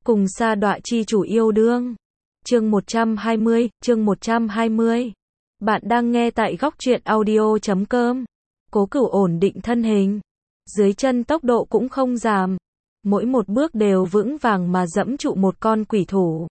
Cùng sa đọa chi chủ yêu đương. Chương 120. Bạn đang nghe tại góc truyện audio.com. Cố Cửu ổn định thân hình, dưới chân tốc độ cũng không giảm, mỗi một bước đều vững vàng mà dẫm trụ một con quỷ thủ.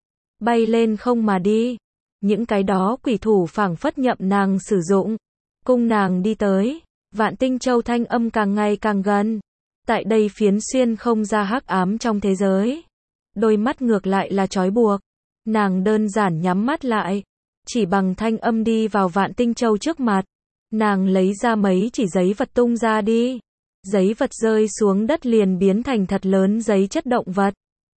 Bay lên không mà đi, những cái đó quỷ thủ phảng phất nhậm nàng sử dụng, cung nàng đi tới. Vạn Tinh Châu thanh âm càng ngày càng gần. Tại đây phiến xuyên không ra hắc ám trong thế giới, đôi mắt ngược lại là trói buộc. Nàng đơn giản nhắm mắt lại, chỉ bằng thanh âm đi vào Vạn Tinh Châu trước mặt. Nàng lấy ra mấy chỉ giấy vật tung ra đi. Giấy vật rơi xuống đất liền biến thành thật lớn giấy chất động vật.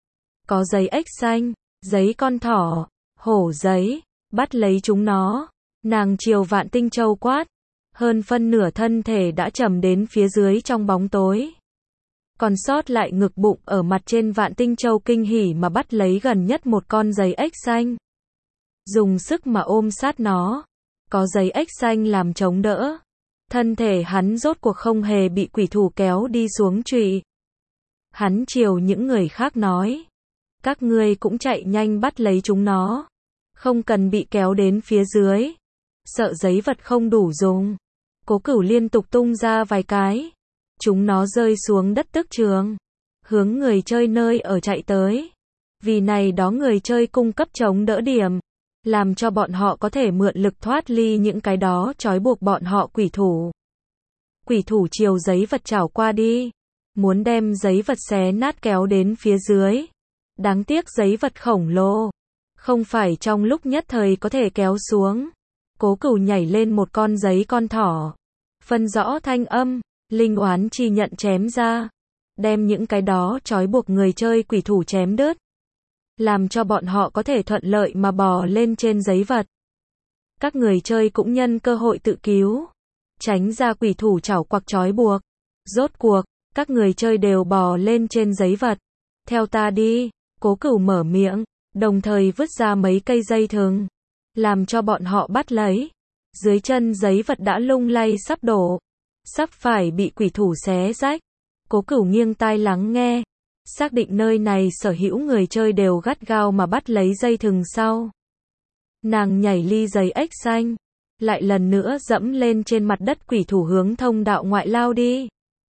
Có giấy ếch xanh, giấy con thỏ, hổ giấy, bắt lấy chúng nó. Nàng chiều Vạn Tinh Châu quát, hơn phân nửa thân thể đã trầm đến phía dưới trong bóng tối. Còn sót lại ngực bụng ở mặt trên Vạn Tinh Châu kinh hỉ mà bắt lấy gần nhất một con giấy ếch xanh. Dùng sức mà ôm sát nó. Có giấy ếch xanh làm chống đỡ. Thân thể hắn rốt cuộc không hề bị quỷ thủ kéo đi xuống trụy. Hắn chiều những người khác nói, các ngươi cũng chạy nhanh bắt lấy chúng nó. Không cần bị kéo đến phía dưới. Sợ giấy vật không đủ dùng. Cố Cửu liên tục tung ra vài cái. Chúng nó rơi xuống đất tức trường, hướng người chơi nơi ở chạy tới. Vì này đó người chơi cung cấp chống đỡ điểm, làm cho bọn họ có thể mượn lực thoát ly những cái đó trói buộc bọn họ quỷ thủ. Quỷ thủ chiều giấy vật chảo qua đi, muốn đem giấy vật xé nát kéo đến phía dưới. Đáng tiếc giấy vật khổng lồ, không phải trong lúc nhất thời có thể kéo xuống. Cố Cửu nhảy lên một con giấy con thỏ, phân rõ thanh âm. Linh oán chi nhận chém ra, đem những cái đó trói buộc người chơi quỷ thủ chém đứt, làm cho bọn họ có thể thuận lợi mà bò lên trên giấy vật. Các người chơi cũng nhân cơ hội tự cứu, tránh ra quỷ thủ chảo quặc trói buộc. Rốt cuộc, các người chơi đều bò lên trên giấy vật. Theo ta đi, Cố Cửu mở miệng, đồng thời vứt ra mấy cây dây thừng, làm cho bọn họ bắt lấy. Dưới chân giấy vật đã lung lay sắp đổ, sắp phải bị quỷ thủ xé rách. Cố Cửu nghiêng tai lắng nghe, xác định nơi này sở hữu người chơi đều gắt gao mà bắt lấy dây thừng sau. Nàng nhảy ly giấy ếch xanh, lại lần nữa dẫm lên trên mặt đất quỷ thủ hướng thông đạo ngoại lao đi.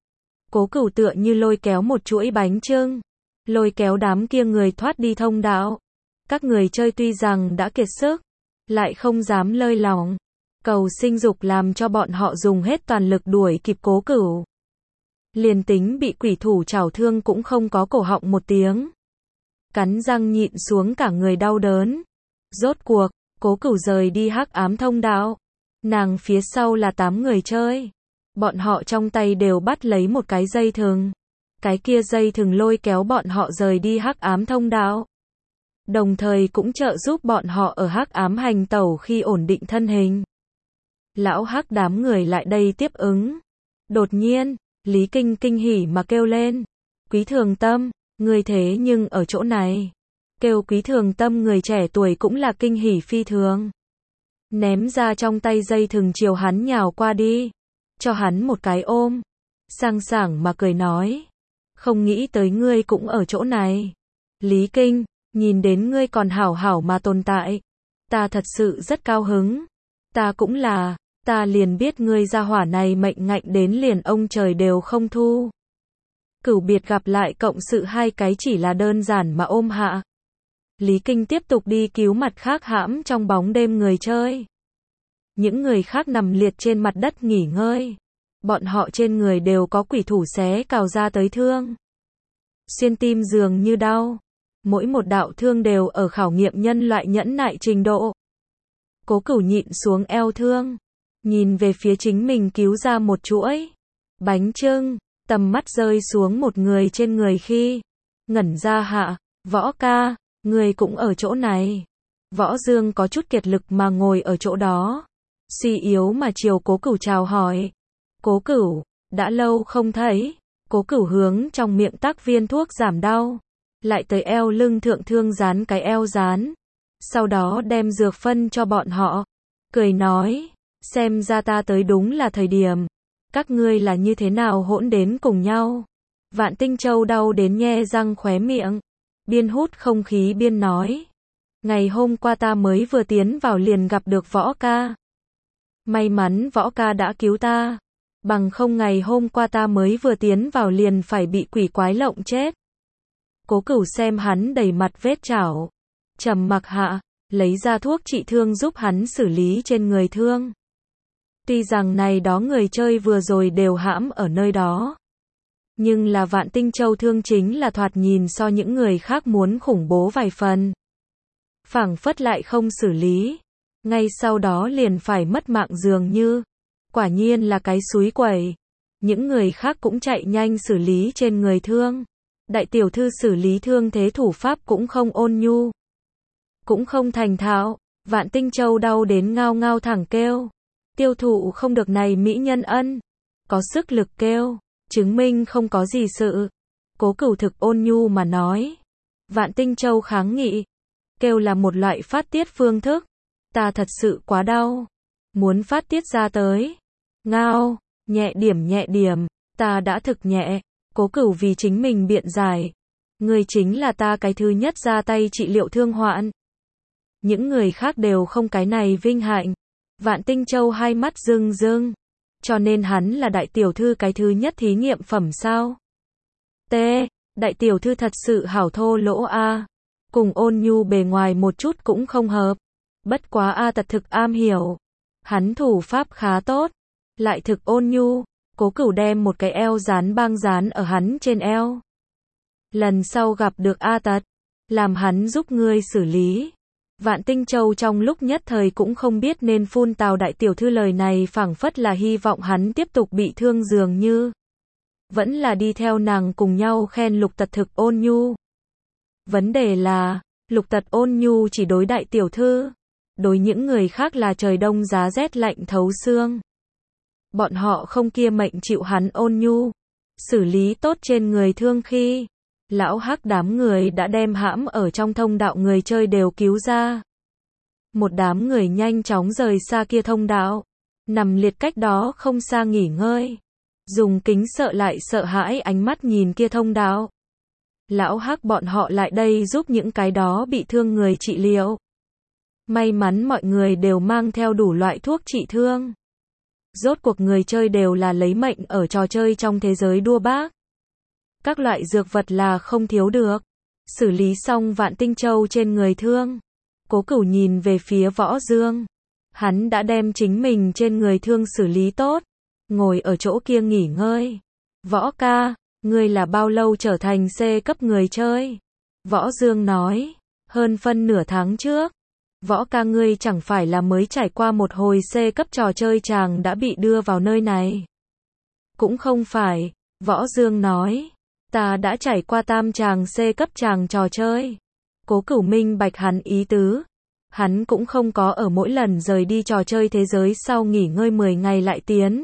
Cố Cửu tựa như lôi kéo một chuỗi bánh chưng, lôi kéo đám kia người thoát đi thông đạo. Các người chơi tuy rằng đã kiệt sức, lại không dám lơi lỏng. Cầu sinh dục làm cho bọn họ dùng hết toàn lực đuổi kịp Cố Cửu. Liền tính bị quỷ thủ chảo thương cũng không có cổ họng một tiếng. Cắn răng nhịn xuống cả người đau đớn. Rốt cuộc, Cố Cửu rời đi hắc ám thông đạo. Nàng phía sau là 8 người chơi. Bọn họ trong tay đều bắt lấy một cái dây thừng. Cái kia dây thừng lôi kéo bọn họ rời đi hắc ám thông đạo. Đồng thời cũng trợ giúp bọn họ ở hắc ám hành tẩu khi ổn định thân hình. Lão hắc đám người lại đây tiếp ứng. Đột nhiên, Lý Kinh kinh hỉ mà kêu lên. Quý Thường Tâm, người thế nhưng ở chỗ này. Kêu Quý Thường Tâm người trẻ tuổi cũng là kinh hỉ phi thường. Ném ra trong tay dây thừng chiều hắn nhào qua đi. Cho hắn một cái ôm. Sang sảng mà cười nói. Không nghĩ tới ngươi cũng ở chỗ này. Lý Kinh, nhìn đến ngươi còn hảo hảo mà tồn tại. Ta thật sự rất cao hứng. Ta cũng là. Ta liền biết ngươi gia hỏa này mệnh ngạnh đến liền ông trời đều không thu. Cửu biệt gặp lại cộng sự hai cái chỉ là đơn giản mà ôm hạ. Lý Kinh tiếp tục đi cứu mặt khác hãm trong bóng đêm người chơi. Những người khác nằm liệt trên mặt đất nghỉ ngơi. Bọn họ trên người đều có quỷ thủ xé cào ra tới thương. Xuyên tim dường như đau. Mỗi một đạo thương đều ở khảo nghiệm nhân loại nhẫn nại trình độ. Cố Cửu nhịn xuống eo thương. Nhìn về phía chính mình cứu ra một chuỗi bánh chưng, tầm mắt rơi xuống một người trên người khi ngẩn ra hạ. Võ ca, người cũng ở chỗ này. Võ Dương có chút kiệt lực mà ngồi ở chỗ đó, suy yếu mà chiều Cố Cửu chào hỏi. Cố Cửu, đã lâu không thấy. Cố Cửu hướng trong miệng tắc viên thuốc giảm đau, lại tới eo lưng thượng thương dán cái eo dán, sau đó đem dược phân cho bọn họ, cười nói, xem ra ta tới đúng là thời điểm. Các ngươi là như thế nào hỗn đến cùng nhau? Vạn Tinh Châu đau đến nhe răng khóe miệng. biên hút không khí biên nói. Ngày hôm qua ta mới vừa tiến vào liền gặp được Võ ca. May mắn Võ ca đã cứu ta. Bằng không ngày hôm qua ta mới vừa tiến vào liền phải bị quỷ quái lộng chết. Cố Cửu xem hắn đầy mặt vết chảo. Trầm mặc hạ, lấy ra thuốc trị thương giúp hắn xử lý trên người thương. Tuy rằng này đó người chơi vừa rồi đều hãm ở nơi đó. Nhưng là Vạn Tinh Châu thương chính là thoạt nhìn so những người khác muốn khủng bố vài phần. Phảng phất lại không xử lý. Ngay sau đó liền phải mất mạng dường như. Quả nhiên là cái xúi quẩy. Những người khác cũng chạy nhanh xử lý trên người thương. Đại tiểu thư xử lý thương thế thủ pháp cũng không ôn nhu. Cũng không thành thạo. Vạn Tinh Châu đau đến ngao ngao thẳng kêu. Tiêu thụ không được này mỹ nhân ân. Có sức lực kêu. Chứng minh không có gì sự. Cố Cửu thực ôn nhu mà nói. Vạn Tinh Châu kháng nghị. Kêu là một loại phát tiết phương thức. Ta thật sự quá đau. Muốn phát tiết ra tới. Ngao, nhẹ điểm, ta đã thực nhẹ. Cố Cửu vì chính mình biện giải. Người chính là ta cái thứ nhất ra tay trị liệu thương hoạn. Những người khác đều không cái này vinh hạnh. Vạn Tinh Châu hai mắt rưng rưng. Cho nên hắn là đại tiểu thư cái thứ nhất thí nghiệm phẩm sao? T. Đại tiểu thư thật sự hảo thô lỗ a. Cùng ôn nhu bề ngoài một chút cũng không hợp. Bất quá a tật thực am hiểu. Hắn thủ pháp khá tốt. Lại thực ôn nhu. Cố Cửu đem một cái eo dán băng dán ở hắn trên eo. Lần sau gặp được a tật. Làm hắn giúp ngươi xử lý. Vạn Tinh Châu trong lúc nhất thời cũng không biết nên phun tào đại tiểu thư lời này phảng phất là hy vọng hắn tiếp tục bị thương dường như. Vẫn là đi theo nàng cùng nhau khen Lục Tật thực ôn nhu. Vấn đề là, Lục Tật ôn nhu chỉ đối đại tiểu thư. Đối những người khác là trời đông giá rét lạnh thấu xương. Bọn họ không kia mệnh chịu hắn ôn nhu. Xử lý tốt trên người thương khi. Lão Hắc đám người đã đem hãm ở trong thông đạo người chơi đều cứu ra. Một đám người nhanh chóng rời xa kia thông đạo. Nằm liệt cách đó không xa nghỉ ngơi. Dùng kính sợ lại sợ hãi ánh mắt nhìn kia thông đạo. Lão Hắc bọn họ lại đây giúp những cái đó bị thương người trị liệu. May mắn mọi người đều mang theo đủ loại thuốc trị thương. Rốt cuộc người chơi đều là lấy mệnh ở trò chơi trong thế giới đua bác. Các loại dược vật là không thiếu được. Xử lý xong Vạn Tinh Châu trên người thương. Cố Cửu nhìn về phía Võ Dương. Hắn đã đem chính mình trên người thương xử lý tốt. Ngồi ở chỗ kia nghỉ ngơi. Võ ca, ngươi là bao lâu trở thành C cấp người chơi? Võ Dương nói. Hơn phân nửa tháng trước. Võ ca ngươi chẳng phải là mới trải qua một hồi C cấp trò chơi chàng đã bị đưa vào nơi này. Cũng không phải. Võ Dương nói. Ta đã trải qua tam tràng C cấp tràng trò chơi. Cố Cửu minh bạch hắn ý tứ. Hắn cũng không có ở mỗi lần rời đi trò chơi thế giới sau nghỉ ngơi 10 ngày lại tiến.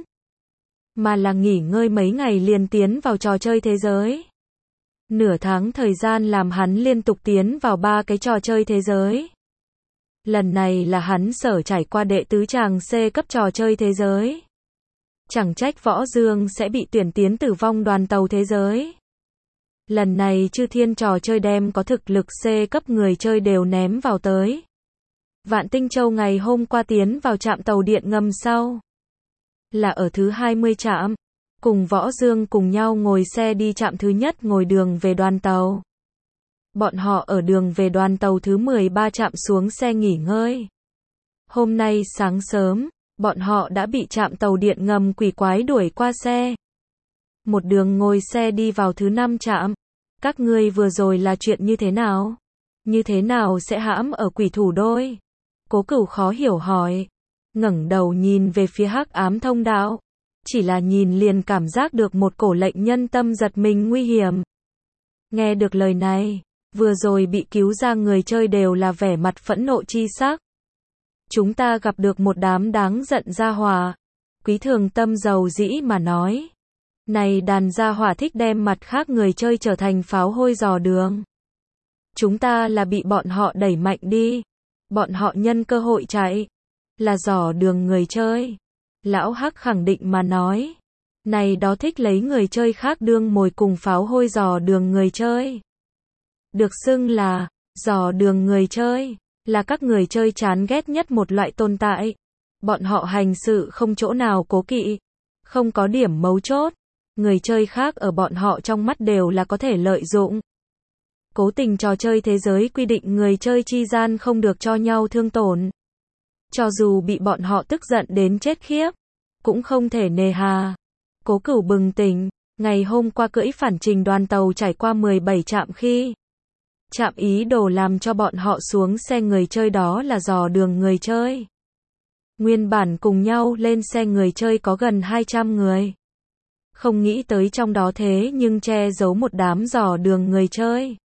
Mà là nghỉ ngơi mấy ngày liền tiến vào trò chơi thế giới. Nửa tháng thời gian làm hắn liên tục tiến vào 3 cái trò chơi thế giới. Lần này là hắn sở trải qua đệ tứ tràng C cấp trò chơi thế giới. Chẳng trách Võ Dương sẽ bị tuyển tiến tử vong đoàn tàu thế giới. Lần này Chư Thiên trò chơi đem có thực lực C cấp người chơi đều ném vào tới. Vạn Tinh Châu ngày hôm qua tiến vào trạm tàu điện ngầm sau. Là ở thứ 20 trạm. Cùng Võ Dương cùng nhau ngồi xe đi trạm thứ nhất ngồi đường về đoàn tàu. Bọn họ ở đường về đoàn tàu thứ 13 trạm xuống xe nghỉ ngơi. Hôm nay sáng sớm, bọn họ đã bị trạm tàu điện ngầm quỷ quái đuổi qua xe. Một đường ngồi xe đi vào thứ 5 trạm. Các ngươi vừa rồi là chuyện như thế nào? Như thế nào sẽ hãm ở quỷ thủ đôi? Cố Cửu khó hiểu hỏi. Ngẩng đầu nhìn về phía hắc ám thông đạo. Chỉ là nhìn liền cảm giác được một cổ lệnh nhân tâm giật mình nguy hiểm. Nghe được lời này, vừa rồi bị cứu ra người chơi đều là vẻ mặt phẫn nộ chi sắc. Chúng ta gặp được một đám đáng giận gia hỏa. Quý Thường Tâm giàu dĩ mà nói. Này đàn gia hỏa thích đem mặt khác người chơi trở thành pháo hôi dò đường. Chúng ta là bị bọn họ đẩy mạnh đi. Bọn họ nhân cơ hội chạy. Là dò đường người chơi. Lão Hắc khẳng định mà nói. Này đó thích lấy người chơi khác đương mồi cùng pháo hôi dò đường người chơi. được xưng là dò đường người chơi, là các người chơi chán ghét nhất một loại tồn tại. Bọn họ hành sự không chỗ nào cố kỵ, không có điểm mấu chốt. Người chơi khác ở bọn họ trong mắt đều là có thể lợi dụng. Cố tình trò chơi thế giới quy định người chơi chi gian không được cho nhau thương tổn. Cho dù bị bọn họ tức giận đến chết khiếp, cũng không thể nề hà. Cố Cửu bừng tỉnh, ngày hôm qua cưỡi phản trình đoàn tàu trải qua 17 trạm khi trạm ý đồ làm cho bọn họ xuống xe người chơi đó là dò đường người chơi. Nguyên bản cùng nhau lên xe người chơi có gần 200 người. Không nghĩ tới trong đó thế nhưng che giấu một đám dò đường người chơi.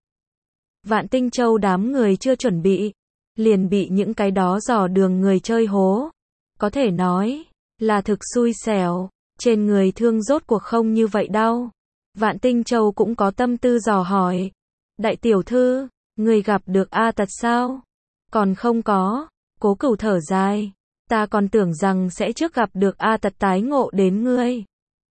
Vạn Tinh Châu đám người chưa chuẩn bị, liền bị những cái đó dò đường người chơi hố. Có thể nói là thực xui xẻo, trên người thương rốt cuộc không như vậy đâu. Vạn Tinh Châu cũng có tâm tư dò hỏi. Đại tiểu thư, người gặp được A Tật sao? Còn không có. Cố Cửu thở dài. Ta còn tưởng rằng sẽ trước gặp được A Tật tái ngộ đến ngươi.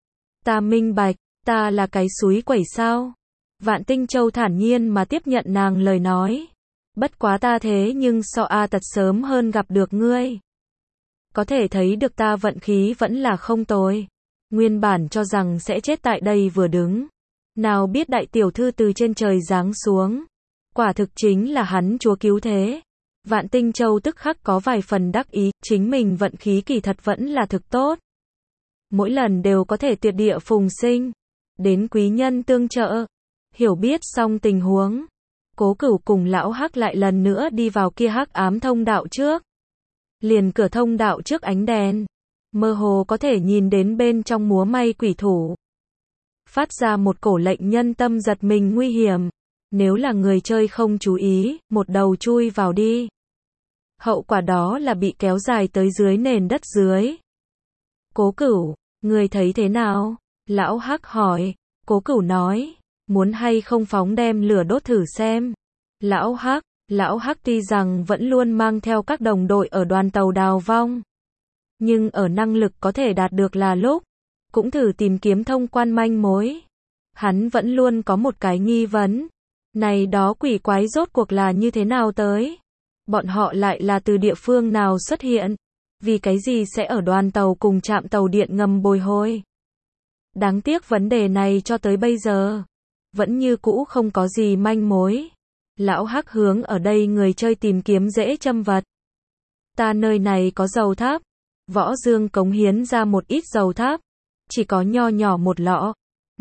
Ta minh bạch, ta là cái suối quẩy sao? Vạn Tinh Châu thản nhiên mà tiếp nhận nàng lời nói. Bất quá ta thế nhưng so A Tật sớm hơn gặp được ngươi. Có thể thấy được ta vận khí vẫn là không tồi. Nguyên bản cho rằng sẽ chết tại đây vừa đứng. Nào biết đại tiểu thư từ trên trời giáng xuống. Quả thực chính là hắn chúa cứu thế. Vạn Tinh Châu tức khắc có vài phần đắc ý, chính mình vận khí kỳ thật vẫn là thực tốt. Mỗi lần đều có thể tuyệt địa phùng sinh. Đến quý nhân tương trợ. Hiểu biết xong tình huống. Cố Cửu cùng lão Hắc lại lần nữa đi vào kia hắc ám thông đạo trước. Liền cửa thông đạo trước ánh đèn. Mơ hồ có thể nhìn đến bên trong múa may quỷ thủ. Phát ra một cổ lệnh nhân tâm giật mình nguy hiểm. Nếu là người chơi không chú ý, một đầu chui vào đi. Hậu quả đó là bị kéo dài tới dưới nền đất dưới. Cố Cửu, người thấy thế nào? Lão Hắc hỏi. Cố Cửu nói, muốn hay không phóng đem lửa đốt thử xem. Lão Hắc tuy rằng vẫn luôn mang theo các đồng đội ở đoàn tàu đào vong. Nhưng ở năng lực có thể đạt được là lúc, cũng thử tìm kiếm thông quan manh mối. Hắn vẫn luôn có một cái nghi vấn. Này đó quỷ quái rốt cuộc là như thế nào tới? Bọn họ lại là từ địa phương nào xuất hiện? Vì cái gì sẽ ở đoàn tàu cùng trạm tàu điện ngầm bồi hồi? Đáng tiếc vấn đề này cho tới bây giờ vẫn như cũ không có gì manh mối. Lão Hắc hướng ở đây người chơi tìm kiếm dễ châm vật. Ta nơi này có dầu tháp. Võ Dương cống hiến ra một ít dầu tháp. Chỉ có nho nhỏ một lọ.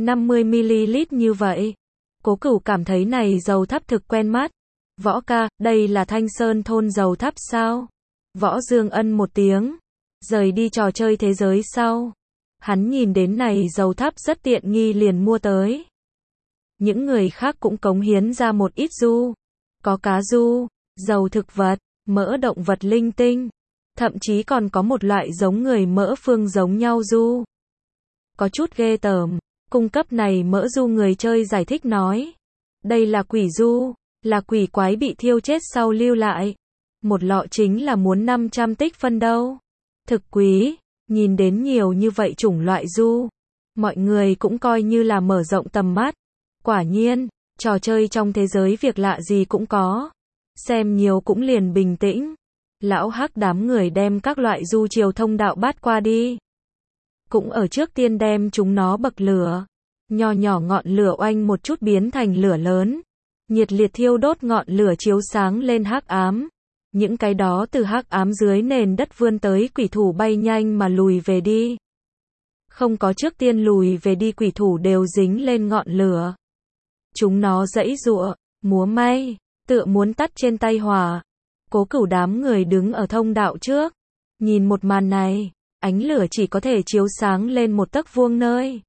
50ml như vậy. Cố Cửu cảm thấy này dầu tháp thực quen mắt. Võ ca, đây là Thanh Sơn thôn dầu tháp sao? Võ Dương ân một tiếng. Rời đi trò chơi thế giới sau. Hắn nhìn đến này dầu tháp rất tiện nghi liền mua tới. Những người khác cũng cống hiến ra một ít du. Có cá du, dầu thực vật, mỡ động vật linh tinh. Thậm chí còn có một loại giống người mỡ phương giống nhau du. Có chút ghê tởm. Cung cấp này mỡ du người chơi giải thích nói. Đây là quỷ du, là quỷ quái bị thiêu chết sau lưu lại. Một lọ chính là muốn 500 tích phân đâu. Thực quý, nhìn đến nhiều như vậy chủng loại du. Mọi người cũng coi như là mở rộng tầm mắt. Quả nhiên, trò chơi trong thế giới việc lạ gì cũng có. Xem nhiều cũng liền bình tĩnh. Lão Hắc đám người đem các loại du chiều thông đạo bắt qua đi. Cũng ở trước tiên đem chúng nó bậc lửa. Nho nhỏ ngọn lửa oanh một chút biến thành lửa lớn. Nhiệt liệt thiêu đốt ngọn lửa chiếu sáng lên hắc ám. Những cái đó từ hắc ám dưới nền đất vươn tới quỷ thủ bay nhanh mà lùi về đi. Không có trước tiên lùi về đi quỷ thủ đều dính lên ngọn lửa. Chúng nó giãy giụa, múa may, tựa muốn tắt trên tay hỏa. Cố Cửu đám người đứng ở thông đạo trước. Nhìn một màn này, ánh lửa chỉ có thể chiếu sáng lên một tấc vuông nơi.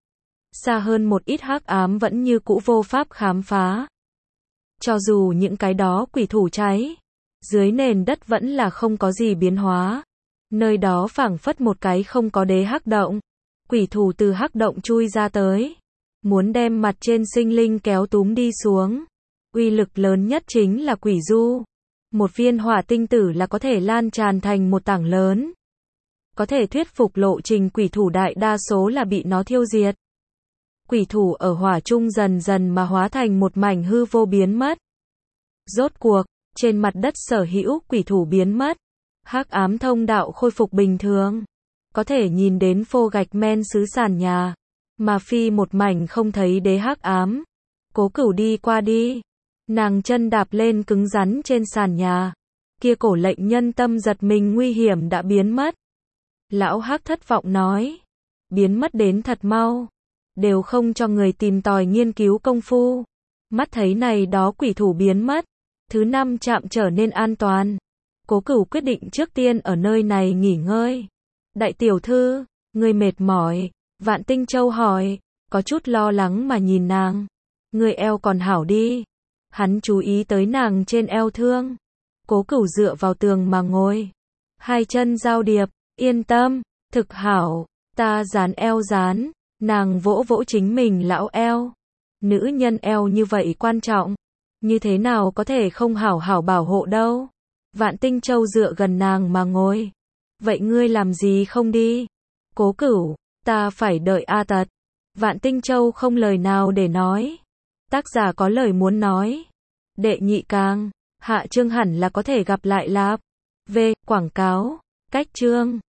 Xa hơn một ít hắc ám vẫn như cũ vô pháp khám phá. Cho dù những cái đó quỷ thủ cháy, dưới nền đất vẫn là không có gì biến hóa. Nơi đó phảng phất một cái không có đế hắc động. Quỷ thủ từ hắc động chui ra tới. Muốn đem mặt trên sinh linh kéo túm đi xuống. Uy lực lớn nhất chính là quỷ du. Một viên hỏa tinh tử là có thể lan tràn thành một tảng lớn. Có thể thuyết phục lộ trình quỷ thủ đại đa số là bị nó thiêu diệt. Quỷ thủ ở hỏa trung dần dần mà hóa thành một mảnh hư vô biến mất. Rốt cuộc, trên mặt đất sở hữu quỷ thủ biến mất. Hắc ám thông đạo khôi phục bình thường. Có thể nhìn đến phô gạch men xứ sàn nhà. Mà phi một mảnh không thấy đế hắc ám. Cố Cửu đi qua đi. Nàng chân đạp lên cứng rắn trên sàn nhà. Kia cổ lệnh nhân tâm giật mình nguy hiểm đã biến mất. Lão Hắc thất vọng nói. Biến mất đến thật mau. Đều không cho người tìm tòi nghiên cứu công phu. Mắt thấy này đó quỷ thủ biến mất. Thứ 5 trạm trở nên an toàn. Cố Cửu quyết định trước tiên ở nơi này nghỉ ngơi. Đại tiểu thư, người mệt mỏi. Vạn Tinh Châu hỏi, có chút lo lắng mà nhìn nàng. Người eo còn hảo đi. Hắn chú ý tới nàng trên eo thương. Cố Cửu dựa vào tường mà ngồi. Hai chân giao điệp, yên tâm, thực hảo, ta dán eo dán. Nàng vỗ vỗ chính mình lão eo. Nữ nhân eo như vậy quan trọng. Như thế nào có thể không hảo hảo bảo hộ đâu. Vạn Tinh Châu dựa gần nàng mà ngồi. Vậy ngươi làm gì không đi? Cố Cửu, ta phải đợi A Tật. Vạn Tinh Châu không lời nào để nói. Tác giả có lời muốn nói. Đệ nhị càng, hạ chương hẳn là có thể gặp lại lạp. V, quảng cáo, cách chương.